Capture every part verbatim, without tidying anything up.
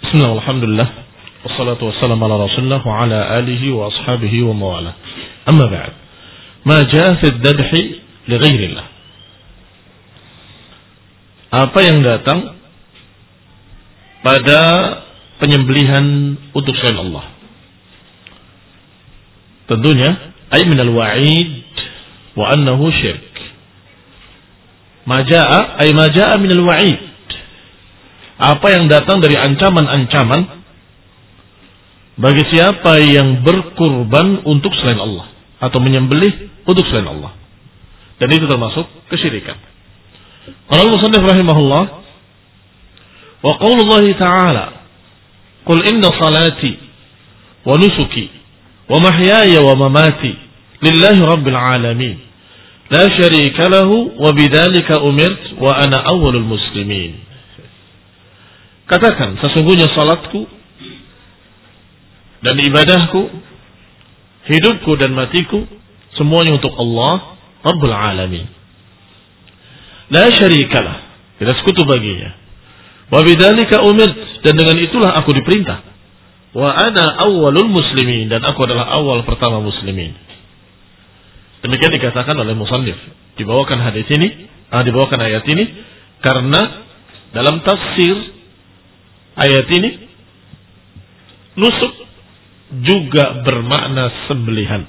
Bismillah, alhamdulillah, wassalatu wassalamu ala rasulillah wa ala alihi wa ashabihi wa mawala. Amma ba'd, ma jaa fi dzabhi li ghairillah. Apa yang datang pada penyembelihan untuk selain Allah. Tentunya ay min al-wa'id wa annahu syirk. Ma jaa ay ma jaa min al-wa'id. Apa yang datang dari ancaman-ancaman bagi siapa yang berkurban untuk selain Allah atau menyembelih untuk selain Allah. Dan itu termasuk kesyirikan. Qala al-musannif rahimahullah wa qaulullah ta'ala qul inna salati wa nusuki wa mahyaya wa mamati lillahi rabbil alamin la syarika lahu wa bidzalika umirt wa ana awwalul muslimin. Katakan, sesungguhnya salatku dan ibadahku, hidupku dan matiku, semuanya untuk Allah Rabbul Alamin. La syarikalah, tidak sekutu baginya. Wa bidzalika umirt, dan dengan itulah aku diperintah. Wa ana awwalul muslimin, dan aku adalah awal pertama muslimin. Demikian dikatakan oleh musannif. Dibawakan hadis ini, ah, dibawakan ayat ini karena dalam tafsir ayat ini nusuk juga bermakna sembelihan.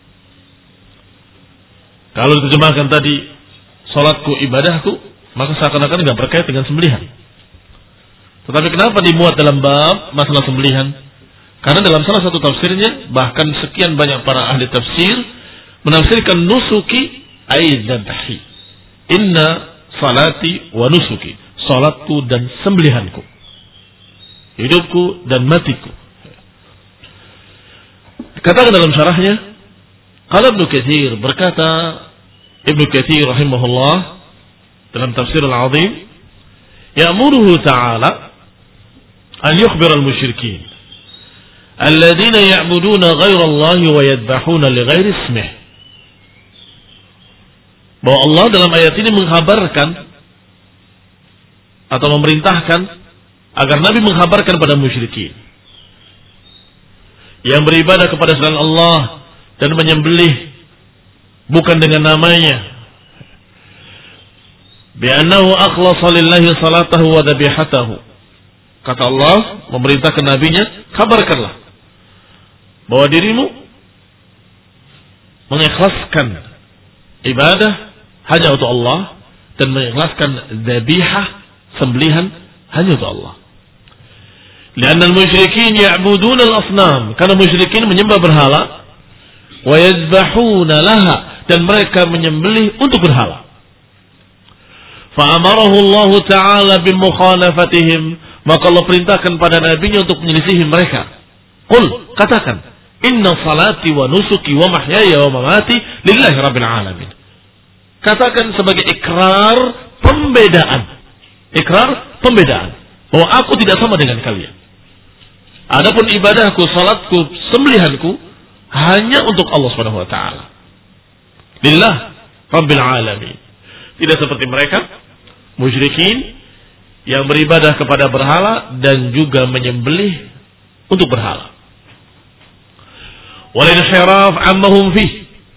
Kalau diterjemahkan tadi salatku ibadahku, maka seakan-akan tidak berkait dengan sembelihan. Tetapi kenapa dimuat dalam bab masalah sembelihan? Karena dalam salah satu tafsirnya, bahkan sekian banyak para ahli tafsir menafsirkan nusuki ay dzabhi. Inna salati wa nusuki, salatku dan sembelihanku, hidupku dan matiku. Katakan dalam syarahnya, qala Ibnu Katsir, berkata Ibnu Katsir rahimahullah dalam tafsir al-azim, ya'muruhu ta'ala an yukhbira al-musyrikin alladhina ya'buduna ghayra Allah wa yadhbahuna li ghairi ismihi. Bahwa Allah dalam ayat ini mengkhabarkan atau memerintahkan agar Nabi mengkhabarkan pada musyrikin yang beribadah kepada selain Allah dan menyembelih bukan dengan namanya, bi'annahu akhlasa lillahi salatahu wa dhabihatahu. Kata Allah memerintahkan nabinya, kabarkanlah bahwa dirimu mengikhlaskan ibadah hanya untuk Allah dan mengikhlaskan dzabihah, sembelihan hanya untuk Allah. Karena musyrikin ya'buduna al-asnam, karena musyrikin menyembah berhala, wa yadhbahuna laha, dan mereka menyembelih untuk berhala. Fa amarahu Allah Ta'ala bi mukhalafatihim, maka Allah perintahkan pada nabinya untuk menyelisihi mereka. Qul, katakan, inna salati wa nusuki wa mahyaya wa mamati lillahi rabbil alamin. Katakan sebagai ikrar pembedaan. Ikrar pembedaan. Bahwa aku tidak sama dengan kalian. Adapun ibadahku, salatku, sembelihanku hanya untuk Allah Subhanahu wa taala. Lillah Rabbil alamin. Tidak seperti mereka musyrikin yang beribadah kepada berhala dan juga menyembelih untuk berhala. Wal inhiraf ammahum fi.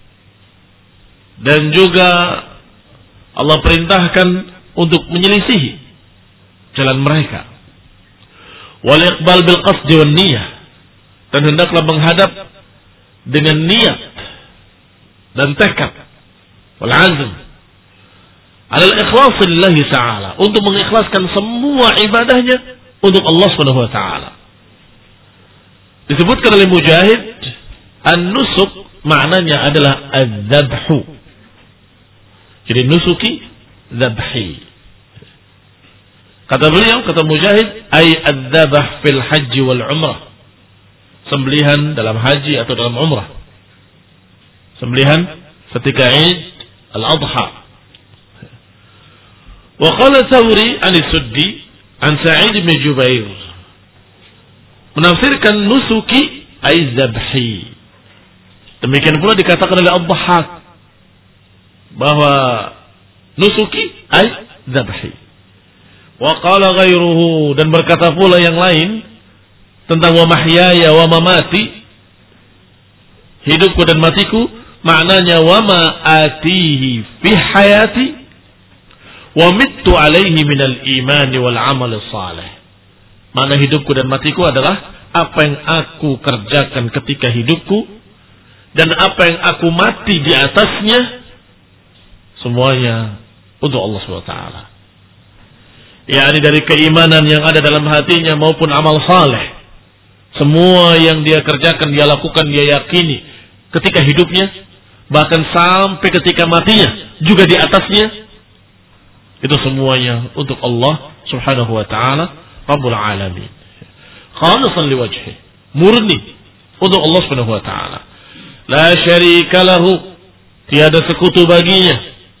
Dan juga Allah perintahkan untuk menyelisihi jalan mereka. Wal iqbal bil qasd wan niyah, dan hendaklah menghadap dengan niat dan tekad, wal azm ala al ikhlas lillahi ta'ala, untuk mengikhlaskan semua ibadahnya untuk Allah Subhanahu wa taala. Disebutkan oleh Mujahid, an-nusuk maknanya adalah az-zabhu. Jadi nusuki zabhi. Kata beliau, kata Mujahid, ay adzabah fil haji wal umrah. Sembelihan dalam haji atau dalam umrah. Sembelihan ketika Id al-Adha. Wa qala Thawri an Suddi an Sa'id bin Jubair, menafsirkan nusuki ay zabhi. Demikian pula dikatakan oleh Ad-Dhahhak bahwa nusuki ay zabhi. Wa qala ghairuhu, dan berkata pula yang lain tentang wa mahyaya wa mamati, hidupku dan matiku, maknanya wa ma atihi fi hayati wa mittu alaihi minal imani wal amal salih. Makna hidupku dan matiku adalah apa yang aku kerjakan ketika hidupku dan apa yang aku mati di atasnya, semuanya untuk Allah subhanahu wa taala. yakni dari keimanan yang ada dalam hatinya maupun amal saleh. Semua yang dia kerjakan, dia lakukan, dia yakini ketika hidupnya, bahkan sampai ketika matinya juga di atasnya, itu semuanya untuk Allah subhanahu wa ta'ala Rabbul Alamin, khalisan liwajhi, murni untuk Allah subhanahu wa ta'ala, la syarika lahu, tiada sekutu baginya,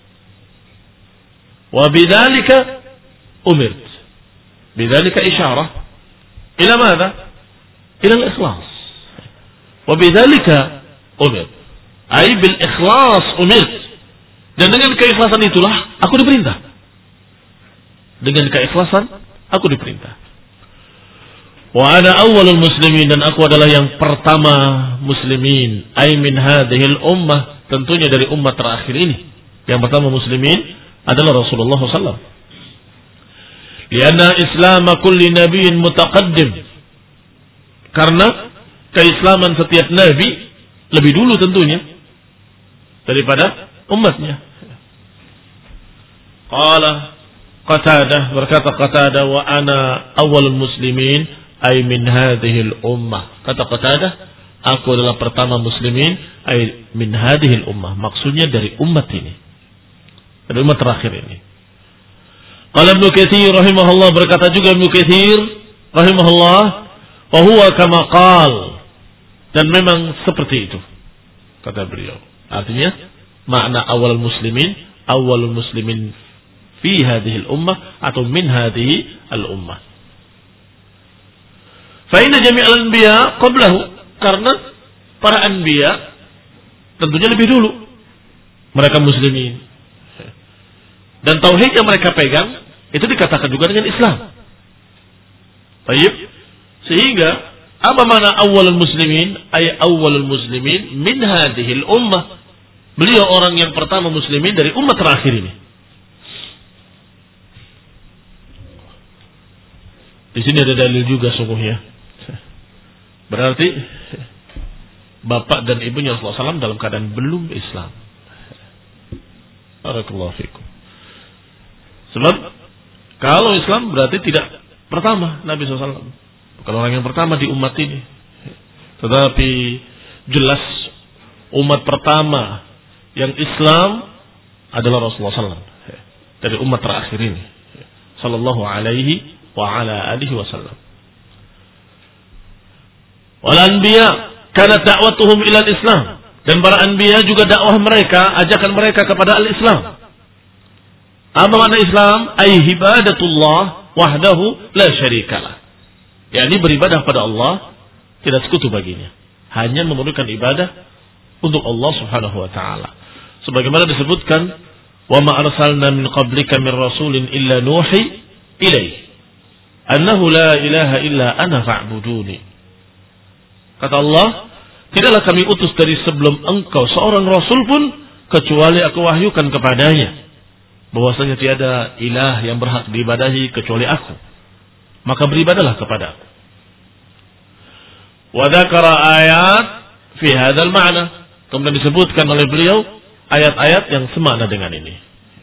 wa bidzalika umirt, bidzalika isyarah ila madza, ila al-ikhlas, wa bidzalika umirt, ay bil ikhlas umirt, dan dengan keikhlasan itulah aku diperintah. Dengan keikhlasan aku diperintah. Wa ana awwalul muslimin, dan aku adalah yang pertama muslimin, ay min hadhil ummah, tentunya dari umat terakhir ini. Yang pertama muslimin adalah Rasulullah sallallahu alaihi wasallam. Lianna islam kulli nabiyyin mutaqaddim, karena keislaman setiap nabi lebih dulu tentunya daripada umatnya. Qala Qatadah, berkata Qatadah, wa ana awwalul muslimin ay min hadhil ummah. Kata Qatadah, aku adalah pertama muslimin ay min hadhil ummah, maksudnya dari umat ini, dari umat terakhir ini. Qala Ibnu Katsir rahimahullah, berkata juga Ibnu Katsir rahimahullah, wa huwa kama qal, dan memang seperti itu kata beliau. Artinya makna awalul muslimin, awalul muslimin fi hadhihi al-ummah atau min hadhihi al-ummah. Fa inna jami'al anbiya qablahu, karena para anbiya tentunya lebih dulu mereka muslimin. Dan tauhid yang mereka pegang itu dikatakan juga dengan Islam. Baik. Sehingga apa makna awwalul muslimin? Ay awwalul muslimin min hadhihi al-ummah. Beliau orang yang pertama muslimin dari umat terakhir ini. Di sini ada dalil juga sungguhnya. Berarti bapak dan ibunya Rasulullah sallallahu alaihi wasallam dalam keadaan belum Islam. Barakallahu fikum. Sebab kalau Islam berarti tidak pertama Nabi sallallahu alaihi wasallam, bukan orang yang pertama di umat ini. Tetapi jelas umat pertama yang Islam adalah Rasulullah sallallahu alaihi wasallam dari umat terakhir ini, sallallahu alaihi wa ala alihi wasallam. Wal anbiya kanat da'watuhum ila al-Islam, dan para anbiya juga dakwah mereka, ajakan mereka kepada al-Islam. Apa makna Islam? Ay ibadatullah wahdahu la syarikalah, yakni beribadah pada Allah tidak sekutu baginya, hanya memerlukan ibadah untuk Allah subhanahu wa ta'ala. Sebagaimana disebutkan, wa ma arsalna min qablika min rasulin illa nuhi ilaihi annahu la ilaha illa ana fa'buduni. Kata Allah, tidaklah kami utus dari sebelum engkau seorang rasul pun kecuali aku wahyukan kepadanya bahwasanya tiada ilah yang berhak diibadahi kecuali aku, maka beribadahlah kepada aku. Wa dzakara ayat fi hadzal ma'na, kemudian disebutkan oleh beliau ayat-ayat yang semakna dengan ini.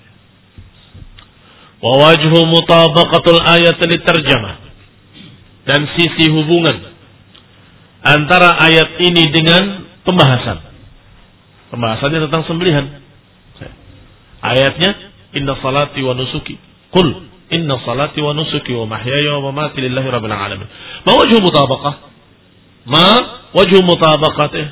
Wa wajhu mutabaqatul ayat litarjamah, dan sisi hubungan antara ayat ini dengan pembahasan. Pembahasannya tentang sembelihan. Ayatnya inna salati wa nusuki, qul inna salati wa nusuki wa mahyaya wa mamati lillahi rabbil alamin. Ma wajhu mutabaqah? Ma wajhu mutabaqatih?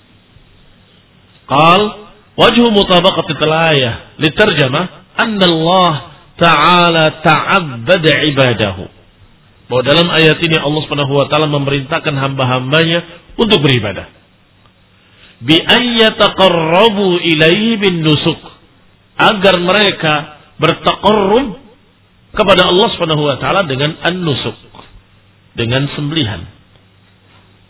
Qal wajhu mutabaqatil ayah litarjamah anna Allah ta'ala ta'abbada ibadahu, bahwa dalam ayat ini Allah subhanahu wa ta'ala memerintahkan hamba-hambanya untuk beribadah, bi ayyataqarrabu ilaihi bin nusuk, agar mereka bertaqarrub kepada Allah subhanahu wa ta'ala dengan an-nusuk, dengan sembelihan.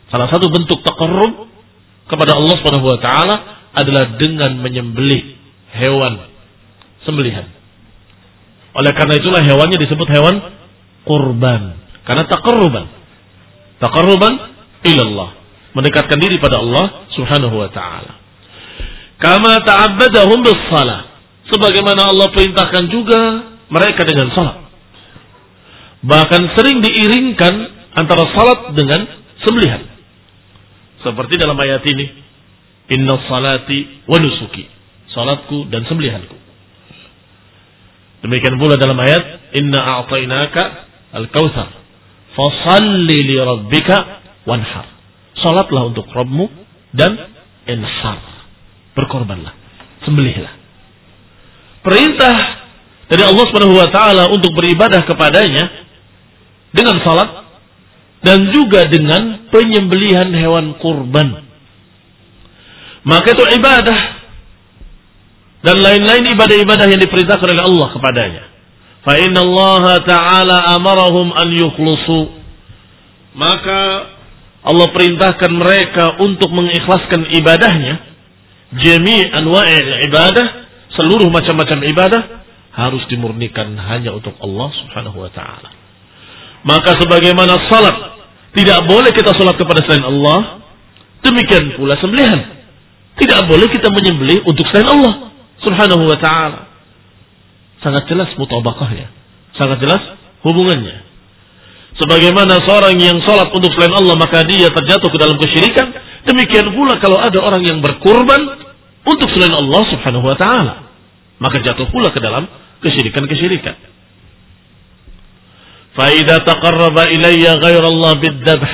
Salah satu bentuk taqarrub kepada Allah Subhanahu wa taala adalah dengan menyembelih hewan sembelihan. Oleh karena itulah hewannya disebut hewan kurban, karena taqarruban. Taqarruban ila Allah, mendekatkan diri pada Allah Subhanahu wa taala. Kama ta'abbadahum bis-shalah, sebagaimana Allah perintahkan juga mereka dengan salat. Bahkan sering diiringkan antara salat dengan sembelihan. Seperti dalam ayat ini, inna salati wa nusuki, salatku dan sembelihanku. Demikian pula dalam ayat, inna a'tainaka al-kautsar, fasalli li rabbika wanhar. Salatlah untuk Rabbmu dan inhar, berkorbanlah, sembelihlah. Perintah dari Allah Subhanahu wa taala untuk beribadah kepadanya dengan salat dan juga dengan penyembelihan hewan kurban. Maka itu ibadah dan lain-lain ibadah-ibadah yang diperintahkan oleh Allah kepadanya. Fa inna Allah ta'ala amarahum an yukhlusu. Maka Allah perintahkan mereka untuk mengikhlaskan ibadahnya. Jami' anwa'il ibadah, seluruh macam-macam ibadah harus dimurnikan hanya untuk Allah Subhanahu wa taala. Maka sebagaimana salat tidak boleh kita salat kepada selain Allah, demikian pula sembelihan tidak boleh kita menyembelih untuk selain Allah Subhanahu wa taala. Sangat jelas mutabaqahnya, sangat jelas hubungannya. Sebagaimana seorang yang salat untuk selain Allah maka dia terjatuh ke dalam kesyirikan, demikian pula kalau ada orang yang berkurban untuk selain Allah Subhanahu wa taala, maka jatuh pula ke dalam kesyirikan-kesyirikan. فَإِذَا تَقَرَّبَ إِلَيَّ غَيْرَ اللَّهِ بِالذَّبْحِ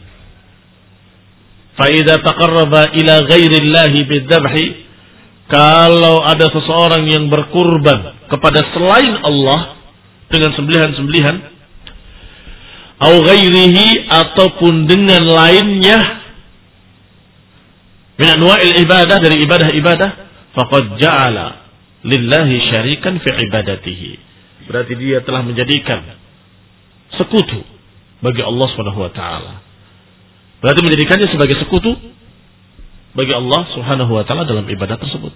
فَإِذَا تَقَرَّبَ إِلَى غَيْرِ اللَّهِ بِالذَّبْحِ, kalau ada seseorang yang berkurban kepada selain Allah dengan sembelihan-sembelihan, au ghairihi, ataupun dengan lainnya min anwa'il ibadah, dari ibadah-ibadah, faqad ja'ala lillahi syarikan fi ibadatihi, berarti dia telah menjadikan sekutu bagi Allah Subhanahu wa taala. Berarti menjadikannya sebagai sekutu bagi Allah Subhanahu wa taala dalam ibadah tersebut.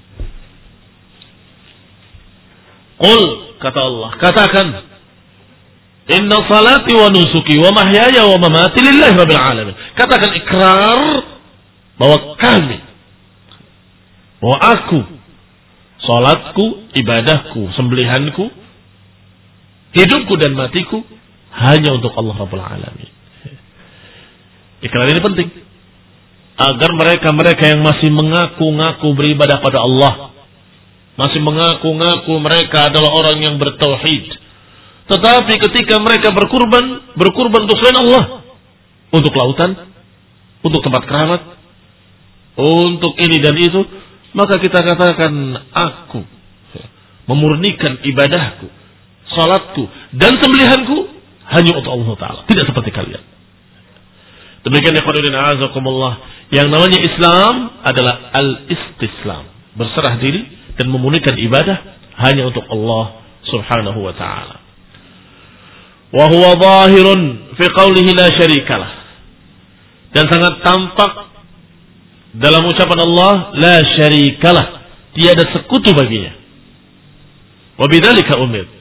Qul, kata Allah, katakan, inna salati wa nusuki wa mahyaya wa mamati lillahi rabbil alamin. Katakan, ikrar bahwa kami, bahwa aku, salatku, ibadahku, sembelihanku, hidupku dan matiku hanya untuk Allah Rabbul Alamin. Ikrar ini penting agar mereka-mereka yang masih mengaku-ngaku beribadah pada Allah, masih mengaku-ngaku mereka adalah orang yang bertauhid, tetapi ketika mereka berkurban, berkurban untuk selain Allah, untuk lautan, untuk tempat keramat, untuk ini dan itu, maka kita katakan, aku memurnikan ibadahku, salatku dan sembelihanku hanya untuk Allah Ta'ala, tidak seperti kalian. Demikian ya khairuddin a'azakumullah, yang namanya Islam adalah al-istislam, berserah diri dan memurnikan ibadah hanya untuk Allah Subhanahu wa taala. Wa huwa zahirun fi qawlihi la syarikalah, dan sangat tampak dalam ucapan Allah la syarikalah, tiada sekutu baginya. Wa bidzalika umir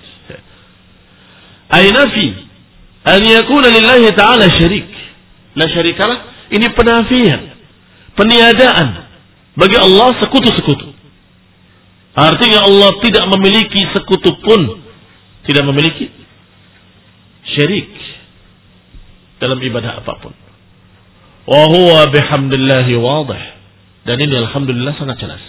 ay nafi an yakuna lillahi ta'ala syarik. La syarikalah, ini penafian, peniadaan bagi Allah sekutu-sekutu. Artinya Allah tidak memiliki sekutu pun, tidak memiliki syirik dalam ibadah apapun. Wa huwa bihamdillahi wadih, dan ini alhamdulillah sangat jelas.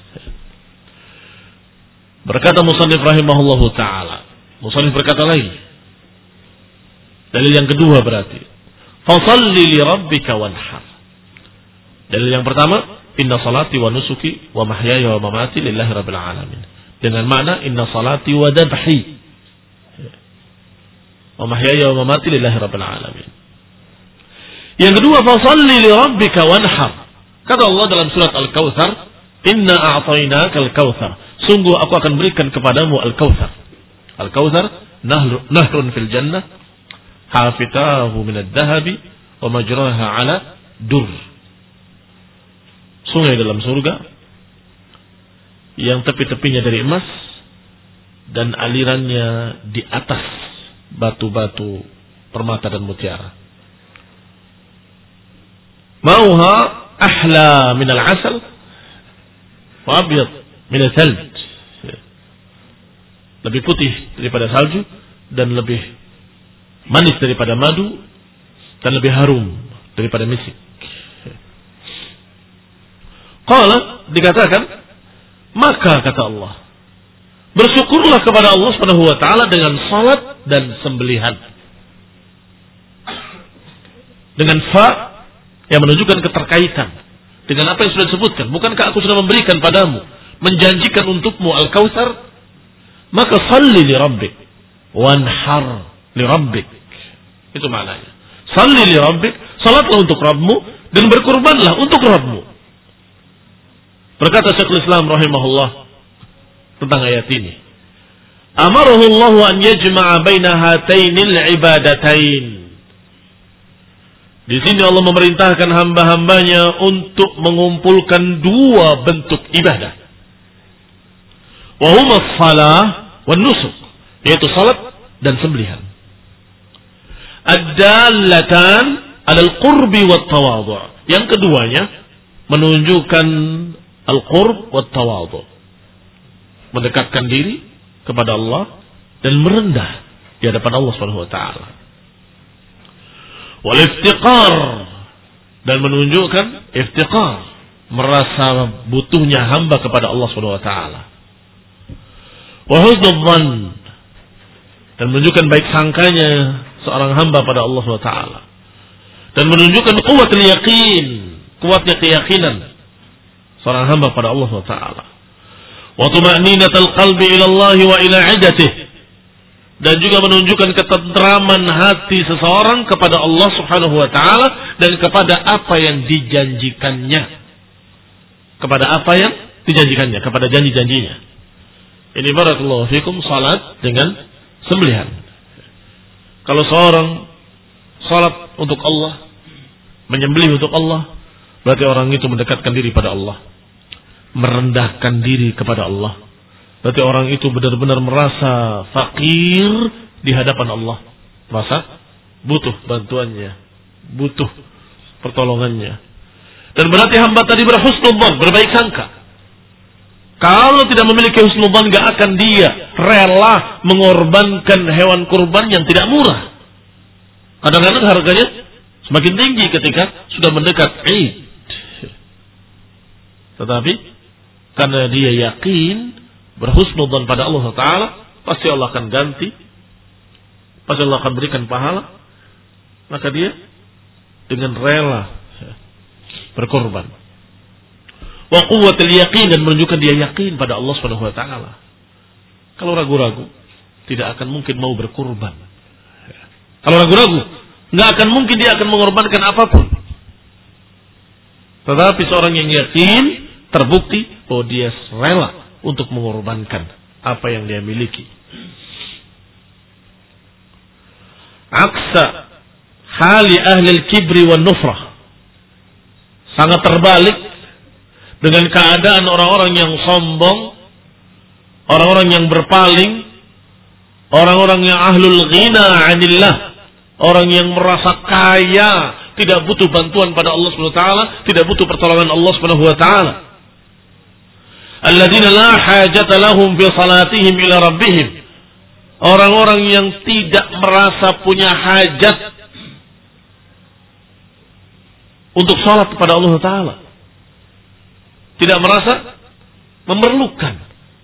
Berkata musannif rahimahullahu ta'ala, musannif berkata lagi, dalil yang kedua berarti, fasalli li rabbika wanhar. Dalil yang pertama, inna salati wa nusuki wa mahyaya wa mamati lillahi rabbil alamin. Dengan makna inna salati wa dabhi wa mahyaya wa mamati lillahi rabbil alamin. Yang kedua, fasalli li rabbika wanhar. Kata Allah dalam surat Al-Kautsar, inna a'tainaka al-kautsar. Sungguh aku akan berikan kepadamu al-kautsar. Al-kautsar nahrun fil jannah, hafitahu min ad-dhahabi wa majraha 'ala dur. Sungai dalam surga yang tepi-tepinya dari emas dan alirannya di atas batu-batu permata dan mutiara. Mauha ahla minal asal wa abyad minal thalj. Lebih putih daripada salju dan lebih manis daripada madu dan lebih harum daripada misik. Qala, dikatakan, maka kata Allah, bersyukurlah kepada Allah Subhanahu wa taala dengan salat dan sembelihan. Dengan fa yang menunjukkan keterkaitan dengan apa yang sudah disebutkan. Bukankah aku sudah memberikan padamu, menjanjikan untukmu Al-Kautsar? Maka salli li rabbik wanhar li rabbik. Itu maknanya. Salli li rabbik, salatlah untuk Rabbmu dan berkurbanlah untuk Rabbmu. Berkata Syekhul Islam rahimahullah tentang ayat ini. Amarahu Allah an yajma'a baina hatainil ibadatain. Di sini Allah memerintahkan hamba-hambanya untuk mengumpulkan dua bentuk ibadah. Wa huma shalah wan nusuk, yaitu salat dan sembelihan. Ad-dallatan 'alal qurbi wat tawadhu'. Yang keduanya menunjukkan al-qurb wat tawadhu'. Mendekatkan diri kepada Allah dan merendah di hadapan Allah Subhanahu wa taala. Wal iftiqar, dan menunjukkan iftiqar, merasa butuhnya hamba kepada Allah Subhanahu wa taala. Wa husnul dhann, dan menunjukkan baik sangkanya seorang hamba pada Allah Subhanahu wa taala. Dan menunjukkan quwwatul yaqin, kuatnya keyakinan seorang hamba pada Allah Subhanahu wa taala. Wa tuma'ninatul qalbi ila Allah wa ila 'idatihi, dan juga menunjukkan ketentraman hati seseorang kepada Allah Subhanahu wa taala dan kepada apa yang dijanjikannya. Kepada apa yang dijanjikannya, kepada janji-janjinya. Ini barakallahu fikum salat dengan sembelihan. Kalau seorang salat untuk Allah, menyembelih untuk Allah, berarti orang itu mendekatkan diri pada Allah, merendahkan diri kepada Allah. Berarti orang itu benar-benar merasa fakir di hadapan Allah, merasa butuh bantuannya, butuh pertolongannya. Dan berarti hamba tadi berhusnul dzan, berbaik sangka. Kalau tidak memiliki husnul dzan, gak akan dia rela mengorbankan hewan kurban yang tidak murah. Kadang-kadang harganya semakin tinggi ketika sudah mendekat Eid. Tetapi karena dia yakin, berhusnudzan pada Allah Taala, pasti Allah akan ganti, pasti Allah akan berikan pahala, maka dia dengan rela berkorban. Wa quwwatul yaqin, dan menunjukkan dia yakin pada Allah Subhanahu wa taala. Kalau ragu-ragu, tidak akan mungkin mau berkorban. Kalau ragu-ragu, nggak akan mungkin dia akan mengorbankan apapun. Tetapi seorang yang yakin, terbukti bahwa dia rela untuk mengorbankan apa yang dia miliki. Aksa hali ahli al-kibri wan nufrah, sangat terbalik dengan keadaan orang-orang yang sombong, orang-orang yang berpaling, orang-orang yang ahlul ghina 'anillah, orang yang merasa kaya, tidak butuh bantuan pada Allah Subhanahu wa taala, tidak butuh pertolongan Allah Subhanahu wa taala. Alladzina la hajata lahum fi salatihim ila rabbihim. Orang-orang yang tidak merasa punya hajat untuk salat kepada Allah taala. Tidak merasa memerlukan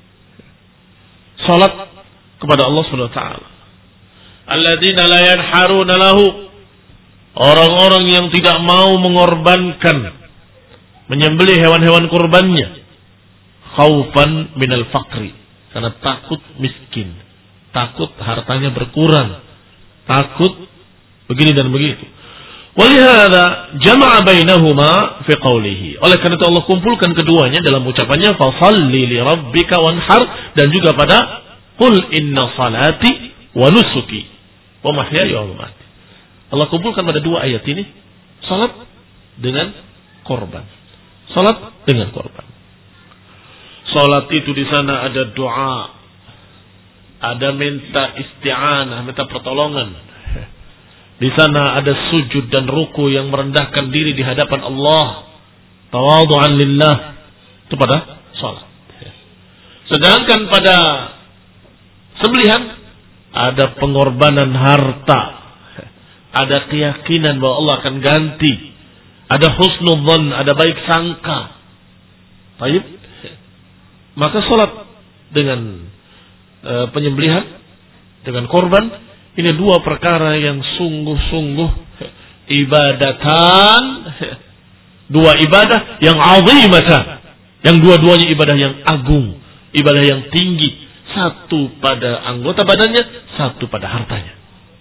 salat kepada Allah Subhanahu wa taala. Alladzina la yanharuna lahu. Orang-orang yang tidak mau mengorbankan, menyembelih hewan-hewan kurbannya, khaufan minal faqri, karena takut miskin, takut hartanya berkurang, takut begini dan begitu. Walihada jama'a bainahuma fi qawlihi. Oleh karena itu Allah kumpulkan keduanya dalam ucapannya fasalli li rabbika wanhar, dan juga pada qul inna salati wa nusuki wa mahyaya wa mamati. Allah kumpulkan pada dua ayat ini salat dengan korban. Salat dengan korban. Salat itu di sana ada doa, ada minta isti'anah, minta pertolongan. Di sana ada sujud dan ruku yang merendahkan diri di hadapan Allah, tawadhu'an lillah. Itu pada salat. Sedangkan pada sembelihan ada pengorbanan harta, ada keyakinan bahwa Allah akan ganti, ada husnudzan, ada baik sangka. Baik, maka salat dengan e, penyembelihan, dengan korban, ini dua perkara yang sungguh-sungguh ibadatan, dua ibadah yang azimatan, yang dua-duanya ibadah yang agung, ibadah yang tinggi, satu pada anggota badannya, satu pada hartanya.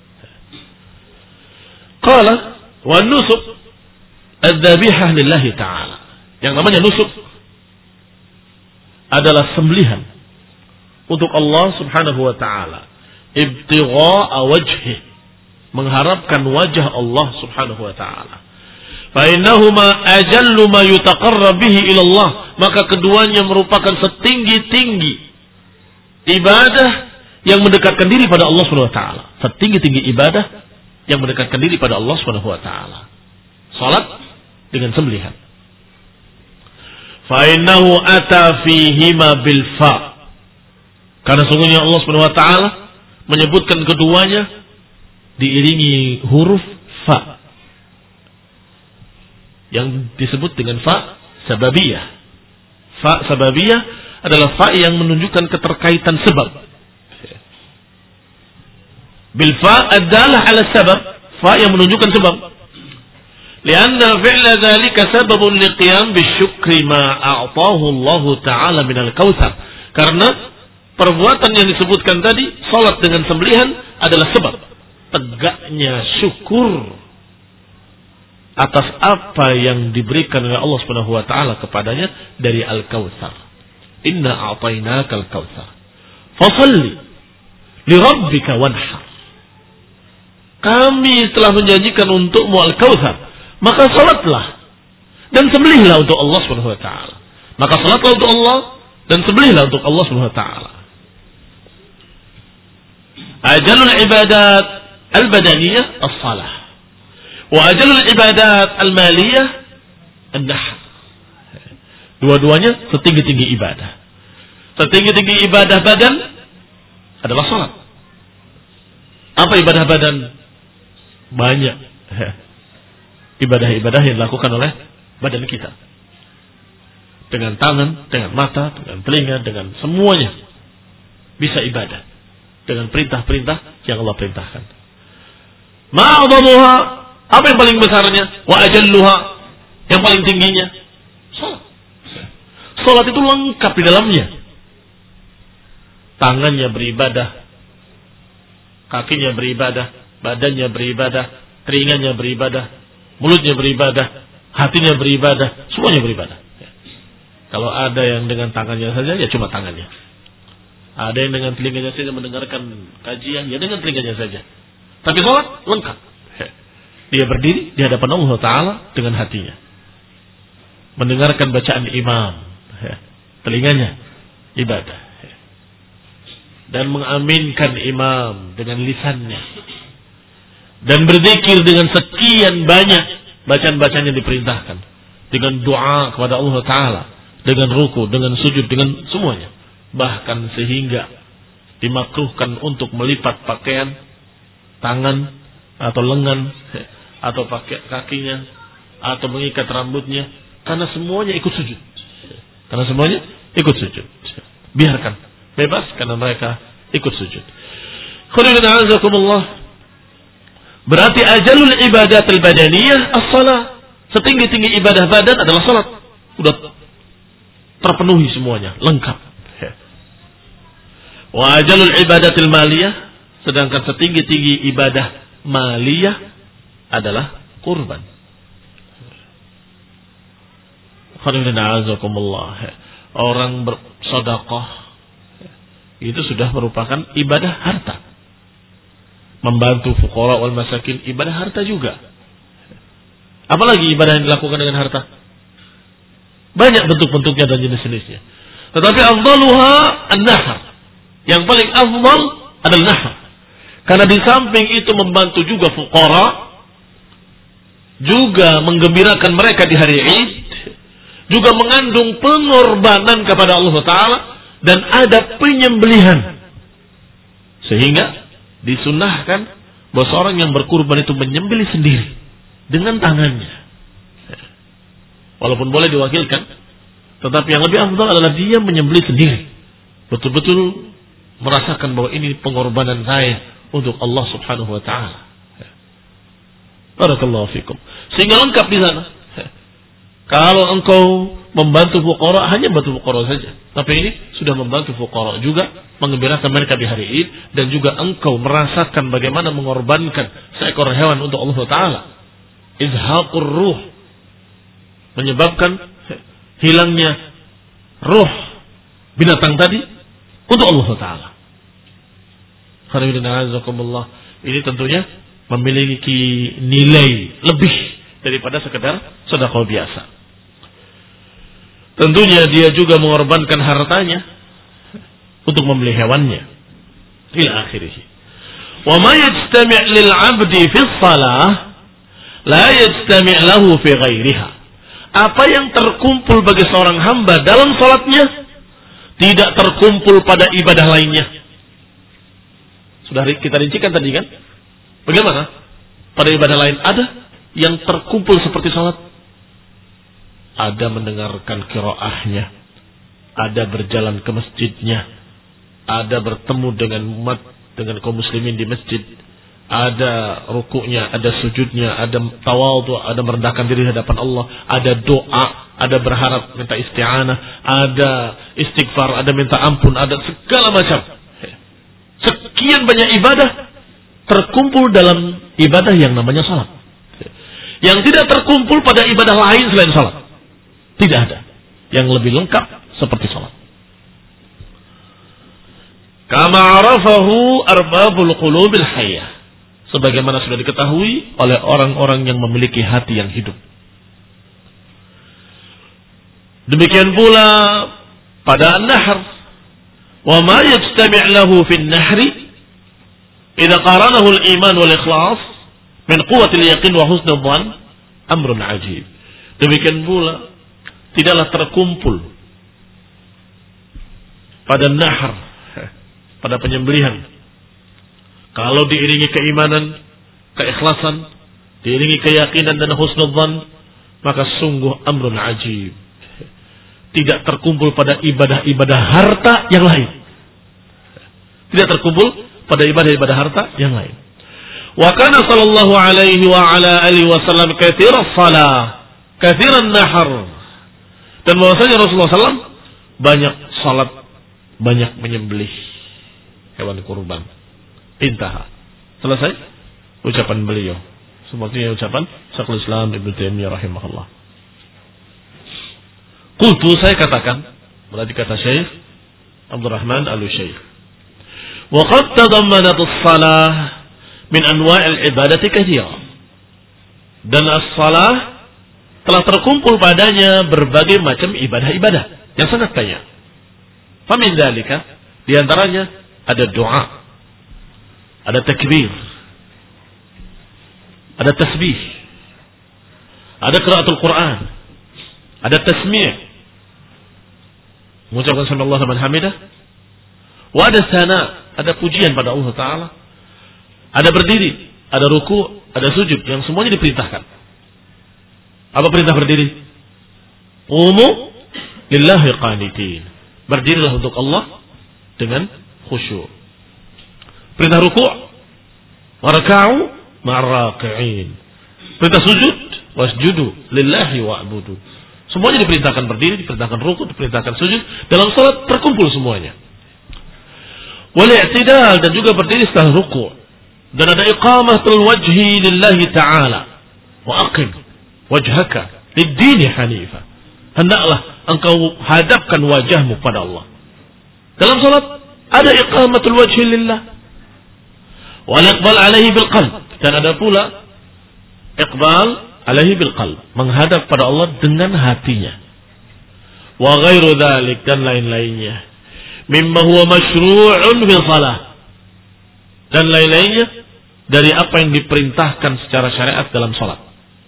Qala wa nusuk adzabihah lillahi ta'ala. Yang namanya nusuk adalah sembelihan untuk Allah Subhanahu wa taala, ibtigha'a wajhi, mengharapkan wajah Allah Subhanahu wa taala. Fa innahuma ajallu ma yutaqarrab bihi ila Allah, maka keduanya merupakan setinggi-tinggi ibadah yang mendekatkan diri pada Allah Subhanahu wa taala. Setinggi-tinggi ibadah yang mendekatkan diri pada Allah Subhanahu wa taala. Salat dengan sembelihan. Fa innahu ata fihima bil fa. Karena sungguhnya Allah Subhanahu wa taala menyebutkan keduanya diiringi huruf fa, yang disebut dengan fa sababiyah. Fa sababiyah adalah fa yang menunjukkan keterkaitan sebab. Bil fa adalah ala sabab, fa yang menunjukkan sebab. Lianna fi'la dzalika sababun liqiyam bisyukri ma a'tahu Allah taala minal kautsar. Karena perbuatan yang disebutkan tadi, salat dengan sembelihan, adalah sebab tegaknya syukur atas apa yang diberikan oleh Allah Subhanahu wa taala kepadanya dari Al-Kautsar. Inna a'tainaka al-kautsar. Fashalli li rabbika wanhar. Kami telah menjanjikan untukmu Al-Kautsar, maka salatlah dan sembelihlah untuk Allah Subhanahu wa taala. Maka salatlah untuk Allah dan sembelihlah untuk Allah Subhanahu wa taala. Ajalul ibadat al-badaniyah as-salah. Wa ajalul ibadat al-maliyah an-nahr. Dua-duanya setinggi-tinggi ibadah. Setinggi-tinggi ibadah badan adalah salat. Apa ibadah badan? Banyak ibadah-ibadah yang dilakukan oleh badan kita. Dengan tangan, dengan mata, dengan telinga, dengan semuanya bisa ibadah. Dengan perintah-perintah yang Allah perintahkan. Ma'adhamuha, apa yang paling besarnya? Wa ajalluha, yang paling tingginya. Salat. Salat itu lengkap di dalamnya. Tangannya beribadah, kakinya beribadah, badannya beribadah, telinganya beribadah, mulutnya beribadah, hatinya beribadah, semuanya beribadah. Kalau ada yang dengan tangannya saja, ya cuma tangannya. Ada yang dengan telinganya saja mendengarkan kajian, ya dengan telinganya saja. Tapi sholat lengkap. Dia berdiri di hadapan Allah Ta'ala dengan hatinya, mendengarkan bacaan imam, telinganya ibadah, dan mengaminkan imam dengan lisannya, dan berzikir dengan sekian banyak bacaan-bacaan yang diperintahkan, dengan doa kepada Allah Ta'ala, dengan ruku, dengan sujud, dengan semuanya. Bahkan sehingga dimakruhkan untuk melipat pakaian, tangan atau lengan atau pakai kakinya atau mengikat rambutnya, karena semuanya ikut sujud. Karena semuanya ikut sujud. Biarkan, bebas, karena mereka ikut sujud. Berarti ajalul ibadat al-badaniyah as-salah. Setinggi-tinggi ibadah badan adalah salat. Sudah terpenuhi semuanya, lengkap. Wa ajalul ibadatil maliyah, sedangkan setinggi-tinggi ibadah maliyah adalah kurban. Orang bersedekah itu sudah merupakan ibadah harta. Membantu fuqara wal masakin ibadah harta juga. Apalagi ibadah yang dilakukan dengan harta? Banyak bentuk-bentuknya dan jenis-jenisnya. Tetapi afdaluha an-nahr. Yang paling afdal adalah nahr. Karena di samping itu membantu juga fuqara, juga menggembirakan mereka di hari Id, juga mengandung pengorbanan kepada Allah Ta'ala, dan ada penyembelihan. Sehingga disunnahkan bahwa seorang yang berkurban itu menyembelih sendiri dengan tangannya. Walaupun boleh diwakilkan, tetapi yang lebih afdal adalah dia menyembelih sendiri. Betul-betul merasakan bahwa ini pengorbanan saya untuk Allah Subhanahu wa taala. Barakallahu fikum. Sehingga lengkap di sana. Kalau engkau membantu fuqara, hanya bantu fuqara saja. Tapi ini sudah membantu fuqara juga, menggembirakan mereka di hari Id, dan juga engkau merasakan bagaimana mengorbankan seekor hewan untuk Allah Ta'ala. Izhaqur ruh. Menyebabkan hilangnya ruh binatang tadi untuk Allah Ta'ala. Ini tentunya memiliki nilai lebih daripada sekedar sedekah biasa. Tentunya dia juga mengorbankan hartanya untuk membeli hewannya. Ila akhirih. Wa ma yajtami' lil 'abdi fi shalah la yajtami' lahu fi ghairiha. Apa yang terkumpul bagi seorang hamba dalam salatnya tidak terkumpul pada ibadah lainnya. Sudah kita rincikan tadi kan? Bagaimana? Pada ibadah lain ada yang terkumpul seperti salat. Ada mendengarkan qiraahnya, ada berjalan ke masjidnya, ada bertemu dengan umat, dengan kaum muslimin di masjid, ada rukuknya, ada sujudnya, ada tawadhu, ada merendahkan diri di hadapan Allah, ada doa, ada berharap minta isti'anah, ada istighfar, ada minta ampun, ada segala macam. Sekian banyak ibadah terkumpul dalam ibadah yang namanya salat. Yang tidak terkumpul pada ibadah lain selain salat. Tidak ada yang lebih lengkap seperti salat. Kama arafahu arbabul qulubil hayyah. Sebagaimana sudah diketahui oleh orang-orang yang memiliki hati yang hidup. Demikian pula pada an-nahr. Wa ma yajtami' lahu fi an-nahri idza qaranahu al-iman wal ikhlas min quwwati al-yaqin wa husn adh-dhann amrun ajib. Demikian pula tidaklah terkumpul pada nahr, pada penyembelihan, kalau diiringi keimanan, keikhlasan, diiringi keyakinan dan husnul dzan, maka sungguh amrun ajib. Tidak terkumpul pada ibadah-ibadah harta yang lain. Tidak terkumpul pada ibadah-ibadah harta yang lain. Wa kana sallallahu alaihi wa ala alihi wasallam katsiran shalah, katsiran nahr. Dan bahwasanya Rasulullah sallallahu alaihi wasallam banyak salat, banyak menyembelih hewan kurban. Intah. Selesai ucapan beliau. Sepertinya ucapan Syekhul Islam Ibnu Taimiyah rahimahullah. Qultu, saya katakan, berarti kata Syekh Abdurrahman Al-Syekh. Wa qad tadammanat as-salah min anwa' al-ibadati katsira. Dan as-salah telah terkumpul padanya berbagai macam ibadah-ibadah yang sangat banyak. Fa min dzalika, di antaranya ada doa, ada takbir, ada tasbih, ada qiraatul Quran, ada tasmi', mengucapkan subhanallah wa hamidah, wa ada sana, ada pujian pada Allah Ta'ala, ada berdiri, ada ruku, ada sujud, yang semuanya diperintahkan. Apa perintah berdiri? Qumu lillahi qanitin. Berdirilah untuk Allah dengan khusyuk. Perintah ruku, waraka'u ma'arraqi'in. Perintah sujud, wasjudu lillahi wa'budu. Semuanya diperintahkan berdiri, diperintahkan ruku, diperintahkan sujud. Dalam salat terkumpul semuanya. Wal i'tidal, dan juga berdiri setelah ruku. Dan ada iqamatul wajhi lillahi ta'ala. Wa aqim wajhaka lid-dini hanifa. Hendaklah engkau hadapkan wajahmu pada Allah. Dalam salat ada iqamatul wajhi lillah. Wal iqbal alaihi bil qalb. Dan ada pula iqbal alaihi bil qalb, menghadap pada Allah dengan hatinya. Wa ghairu dzalik, dan lain-lainnya. Mimma huwa masyru'un fil shalah, dan lain-lainnya dari apa yang diperintahkan secara syariat dalam salat.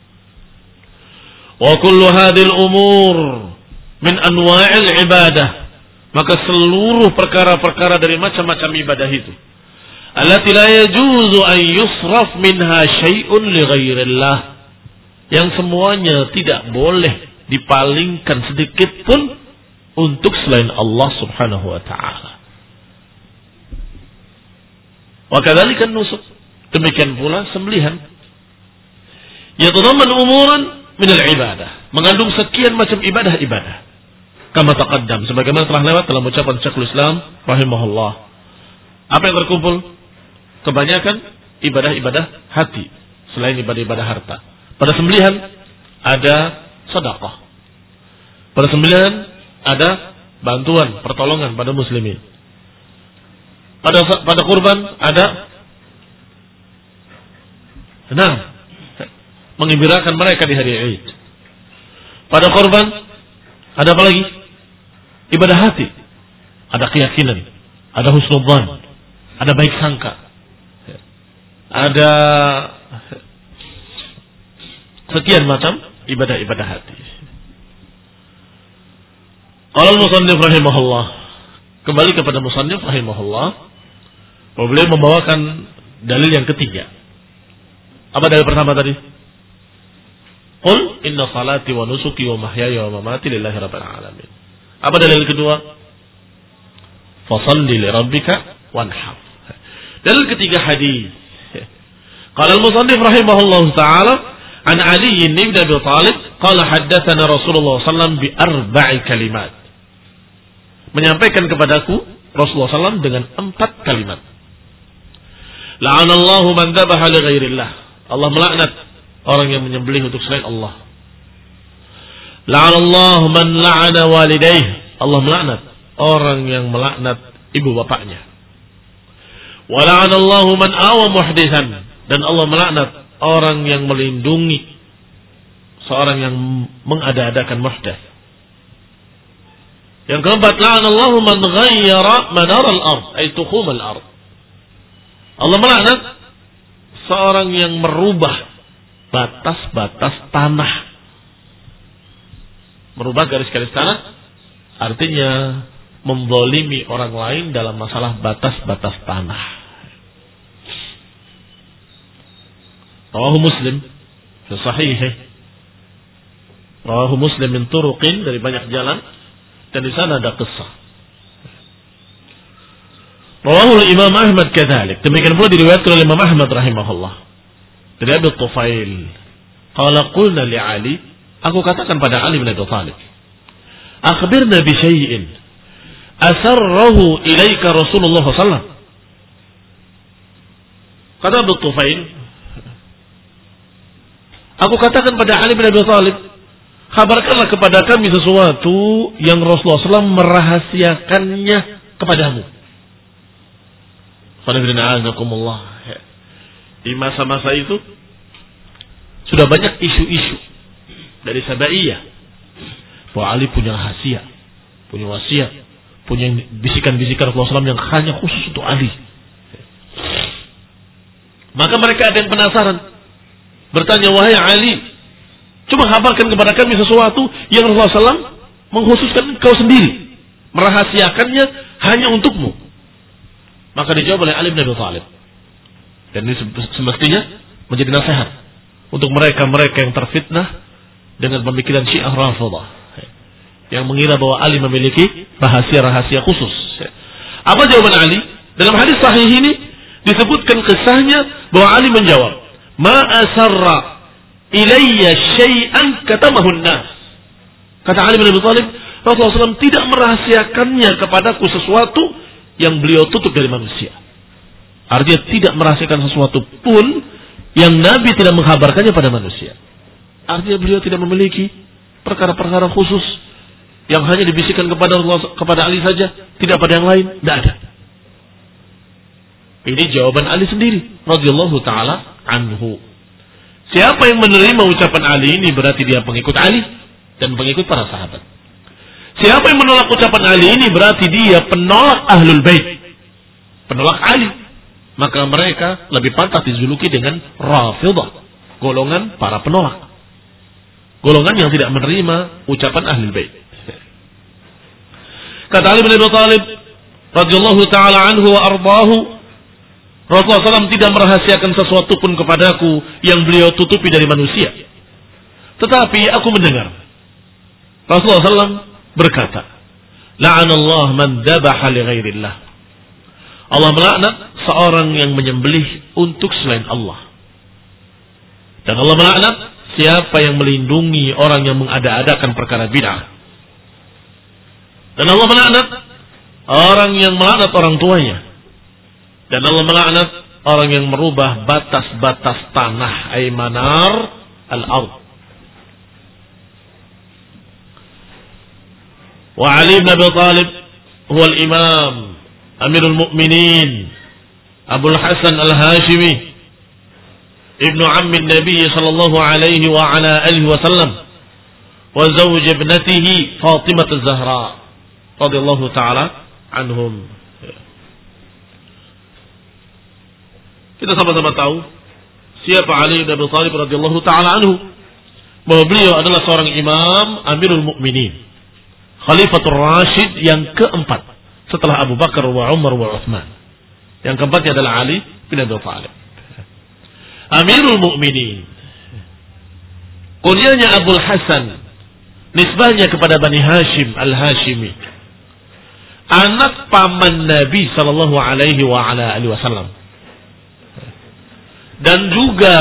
Wa kullu hadhil umur min anwa'il ibadah, maka seluruh perkara-perkara dari macam-macam ibadah itu, allati la yajuzu an yusraf minha syai'un li ghairillah, yang semuanya tidak boleh dipalingkan sedikit pun untuk selain Allah Subhanahu wa taala. Wa kadzalika nusuk, demikian pula sembelihan, yatadamman umuran min al-ibadah, mengandung sekian macam ibadah-ibadah. Kama taqaddam, sebagaimana telah lewat dalam ucapan Syekhul Islam rahimahullah. Apa yang terkumpul? Kebanyakan ibadah-ibadah hati selain ibadah-ibadah harta. Pada sembelihan ada sedekah. Pada sembelihan ada bantuan, pertolongan pada muslimin. Pada pada kurban ada nah, menggembirakan mereka di hari Id. Pada kurban ada apa lagi? Ibadah hati. Ada keyakinan, ada husnudzan, ada baik sangka, ada sekian macam ibadah-ibadah hati. Qala al-musannif rahimahullah, kembali kepada musannif rahimahullah, beliau membawakan dalil yang ketiga. Apa dalil pertama tadi? Qul inna salati wa nusuki wa mahyaya wa mamati lillahi rabbil alamin. Apa dalil kedua? Fasalli li rabbika wanhar. Dalil ketiga hadis. Qala al-musannif rahimahullahu taala an Ali bin Abi Thalib qala haddatsana Rasulullah sallallahu alaihi wasallam bi arba'i kalimat. Menyampaikan kepadaku Rasulullah sallallahu alaihi wasallam dengan empat kalimat. La'anallahu man dzabaha li ghairillah. Allah melaknat orang yang menyembelih untuk selain Allah. La'anallahu man la'ana walidayhi. Allah melaknat orang yang melaknat ibu bapaknya. Wa la'anallahu man awa muhditsan, dan Allah melaknat orang yang melindungi seorang yang mengada-adakan muhdats. Yang keempat, la'anallahu man ghayyara manar al-ard, ay tukhum al-ard. Allah melaknat seorang yang merubah batas-batas tanah. Merubah garis-garis tanah artinya menzalimi orang lain dalam masalah batas-batas tanah. Rawahu Muslim fi sahihih. Rawahu Muslim min turuqin, dari banyak jalan, dan di sana ada kisah. Rawahu Imam Ahmad kadzalik, demikian pula diriwayatkan oleh Imam Ahmad rahimahullah. Dari Abi Tufail, qala qulna li Ali, aku katakan pada Ali bin Abi Thalib, akhbirna bi syai'in asarrahu ilaika Rasulullah sallallahu alaihi wasallam. Kata Abu Tufail, aku katakan pada Ali bin Abi Thalib, kabarkanlah kepada kami sesuatu yang Rasulullah sallallahu alaihi wasallam merahasiakannya kepadamu. Di masa-masa itu sudah banyak isu-isu dari Sabaiyah bahwa Ali punya rahasia, punya wasiat, punya bisikan-bisikan Rasulullah sallallahu alaihi wasallam yang hanya khusus untuk Ali. Maka mereka ada yang penasaran, bertanya, wahai Ali, coba kabarkan kepada kami sesuatu yang Rasulullah sallallahu alaihi wasallam mengkhususkan kau sendiri, merahasiakannya hanya untukmu. Maka dijawab oleh Ali bin Abi Thalib. Dan ini semestinya menjadi nasihat untuk mereka-mereka yang terfitnah dengan pemikiran Syiah Rafidhah, yang mengira bahwa Ali memiliki rahasia-rahasia khusus. Apa jawaban Ali? Dalam hadis sahih ini disebutkan kisahnya bahwa Ali menjawab, ma asarra ilayya syai'an katamahu an-nas. Kata Ali bin Abi Thalib, Rasulullah sallallahu alaihi wasallam tidak merahasiakannya kepadaku sesuatu yang beliau tutup dari manusia. Artinya tidak merahasiakan sesuatu pun yang Nabi tidak mengkabarkannya pada manusia. Artinya beliau tidak memiliki perkara-perkara khusus yang hanya dibisikkan kepada Allah, kepada Ali saja, tidak pada yang lain, tidak ada. Ini jawaban Ali sendiri radhiyallahu taala anhu. Siapa yang menerima ucapan Ali ini berarti dia pengikut Ali dan pengikut para sahabat. Siapa yang menolak ucapan Ali ini berarti dia penolak Ahlul Bait, penolak Ali. Maka mereka lebih pantas dijuluki dengan Rafidhah, golongan para penolak, golongan yang tidak menerima ucapan Ahlul Bait. Kata Ali bin Abi Thalib radhiyallahu taala anhu wa ardhahu, Rasulullah shallallahu alaihi wasallam tidak merahasiakan sesuatu pun kepadaku yang beliau tutupi dari manusia. Tetapi aku mendengar Rasulullah shallallahu alaihi wasallam berkata, "La'anallah man dhabaha li ghairillah." Allah melaknat seorang yang menyembelih untuk selain Allah. Dan Allah melaknat siapa yang melindungi orang yang mengada-adakan perkara bid'ah. Dan Allah melaknat orang yang melaknat orang tuanya. Dan Allah melaknat orang yang merubah batas-batas tanah, ay manar al-ard. Wa Ali bin Abi Thalib huwa al-imam, Amirul Mu'minin, Abul Hasan al-Hashimi, ibnu ammi Nabi sallallahu alaihi wa ala alihi wa sallam, wa zawj ibnatihi Fatimah az-Zahra radhiyallahu ta'ala anhum. Kita sama-sama tahu siapa Ali bin Abi Thalib radhiyallahu taala anhu, bahwa beliau adalah seorang imam, Amirul Mukminin, Khalifatul Rashid yang keempat setelah Abu Bakar wa Umar wa Utsman. Yang keempatnya adalah Ali bin Abi Thalib, Amirul Mukminin. Kunyanya Abul Hasan, nisbahnya kepada Bani Hashim Al-Hashimi, anak paman Nabi sallallahu alaihi wa ala alihi wasallam, dan juga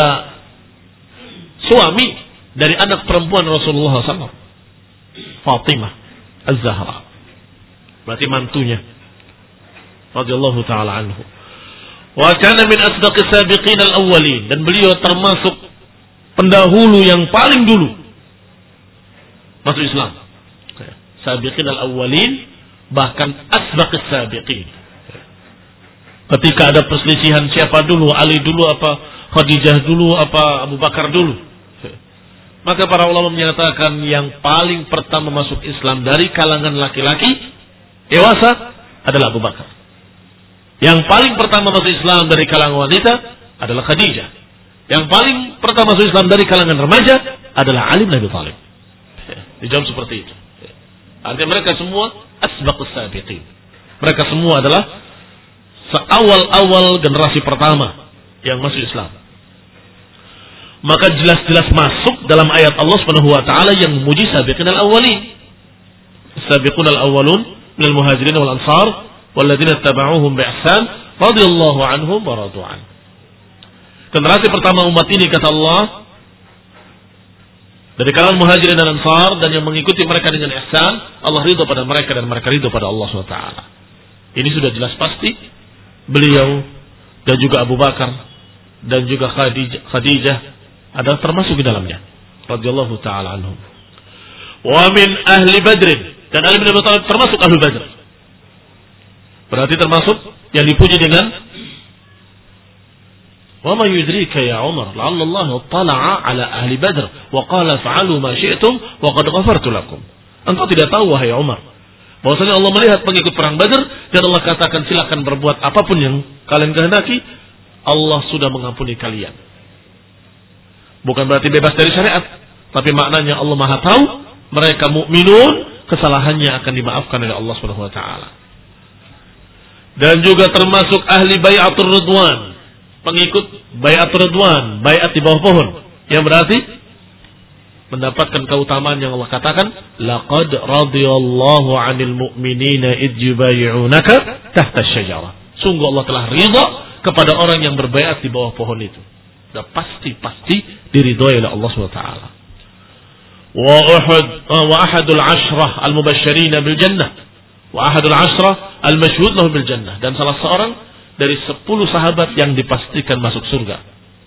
suami dari anak perempuan Rasulullah sallallahu alaihi wasallam, Fatimah Az-Zahra, berarti mantunya radhiyallahu taala anhu. Wa kana min asdaqis sabiqin al-awwalin, dan beliau termasuk pendahulu yang paling dulu masuk Islam. Sabiqin al-awwalin, bahkan asdaqis sabiqin. Ketika ada perselisihan siapa dulu, Ali dulu apa Khadijah dulu apa Abu Bakar dulu, maka para ulama menyatakan yang paling pertama masuk Islam dari kalangan laki-laki dewasa adalah Abu Bakar. Yang paling pertama masuk Islam dari kalangan wanita adalah Khadijah. Yang paling pertama masuk Islam dari kalangan remaja adalah Ali bin Abi Thalib. Dijawab seperti itu. Artinya mereka semua asbaqus sabiqin. Mereka semua adalah seawal-awal generasi pertama yang masuk Islam. Maka jelas-jelas masuk dalam ayat Allah Subhanahu wa taala yang memuji sabiqin al-awwalin. Sabiqun al-awwalun minal muhajirin wal ansar walladzina tabauhum bi ihsan radhiyallahu anhum wa radu an. Generasi pertama umat ini, kata Allah, dari kalangan muhajirin dan ansar, dan yang mengikuti mereka dengan ihsan, Allah ridha pada mereka dan mereka ridha pada Allah Subhanahu wa taala. Ini sudah jelas pasti beliau dan juga Abu Bakar dan juga Khadijah, Khadijah adalah termasuk di dalamnya radhiyallahu taala anhum. Wa min ahli Badr, dan Ali bin Abi Thalib termasuk ahli Badr. Berarti termasuk yang dipuji dengan wa ma yudrika ya Umar la'alla Allah tala'a ala ahli Badr wa qala fa'alu ma syi'tum wa qad ghafartu lakum. Engkau tidak tahu wahai Umar bahwasanya Allah melihat pengikut perang Badar dan Allah katakan silakan berbuat apapun yang kalian kehendaki, Allah sudah mengampuni kalian. Bukan berarti bebas dari syariat, tapi maknanya Allah Maha tahu mereka mukminun, kesalahannya akan dimaafkan oleh Allah Subhanahu wa taala. Dan juga termasuk ahli bai'atur ridwan, pengikut bai'atur ridwan, bai'at di bawah pohon, yang berarti mendapatkan keutamaan yang Allah katakan, laqad radhiyallahu 'anil mu'minina id yubayyi'unaka tahta asy-syajarah. Sungguh Allah telah ridha kepada orang yang berbaiat di bawah pohon itu. Sudah pasti-pasti diridhoi oleh Allah Subhanahu wa taala. Wa Uhud wa ahadul ashrah al-mubasysyirin bil jannah wa ahadul ashrah al-mashhud lahu bil jannah, dan salah seorang dari sepuluh sahabat yang dipastikan masuk surga.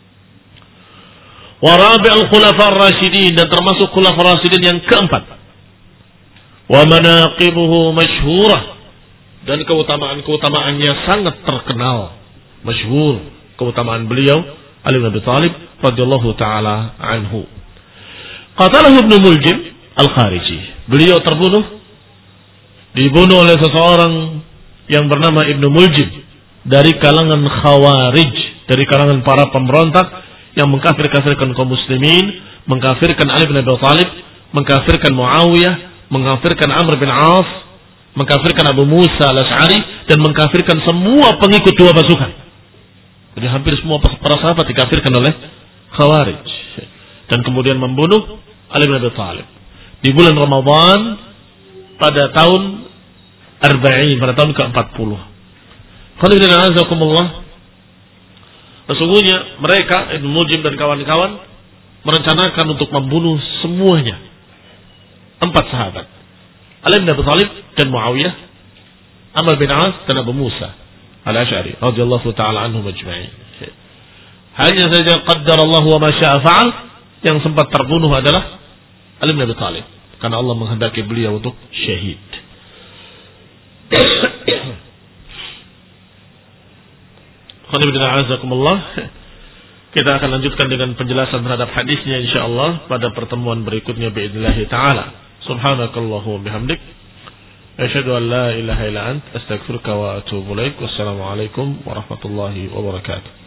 Wa rabi'ul khulafa ar-rasyidin, dan termasuk khulafa ar-rasyidin yang keempat. Wa manaqibuhu masyhurah, dan keutamaan-keutamaannya sangat terkenal, masyhur keutamaan beliau Ali bin Abi Thalib radhiyallahu taala anhu. Qatalahu Ibnu Muljim Al-Khariji. Beliau terbunuh, dibunuh oleh seseorang yang bernama Ibnu Muljim dari kalangan Khawarij, dari kalangan para pemberontak yang mengkafir-kafirkan kaum muslimin, mengkafirkan Ali bin Abi Thalib, mengkafirkan Muawiyah, mengkafirkan Amr bin Auf, mengkafirkan Abu Musa Al-Asy'ari, dan mengkafirkan semua pengikut dua pasukan. Jadi hampir semua para sahabat dikafirkan oleh Khawarij. Dan kemudian membunuh Ali bin Abi Thalib di bulan Ramadan pada tahun Arba'in, pada tahun ke-empat puluh. Sesungguhnya mereka, Ibnu Muljim dan kawan-kawan, merencanakan untuk membunuh semuanya. Empat sahabat. Ali bin Abi Thalib dan Muawiyah, Amr bin As dan Abu Musa Al-Asy'ari radhiyallahu taala anhum ajma'in. Hanya saja qaddarallahu wa ma syaa fa'al, yang sempat terbunuh adalah Ali bin Abi Thalib karena Allah menghendaki beliau untuk syahid. Kita akan lanjutkan dengan penjelasan terhadap hadisnya insyaallah pada pertemuan berikutnya biidznillah taala. Subhanakallahumma bihamdik asyhadu an la ilaha illa anta astaghfiruka wa atubu ilaik. Wassalamu alaikum warahmatullahi wabarakatuh.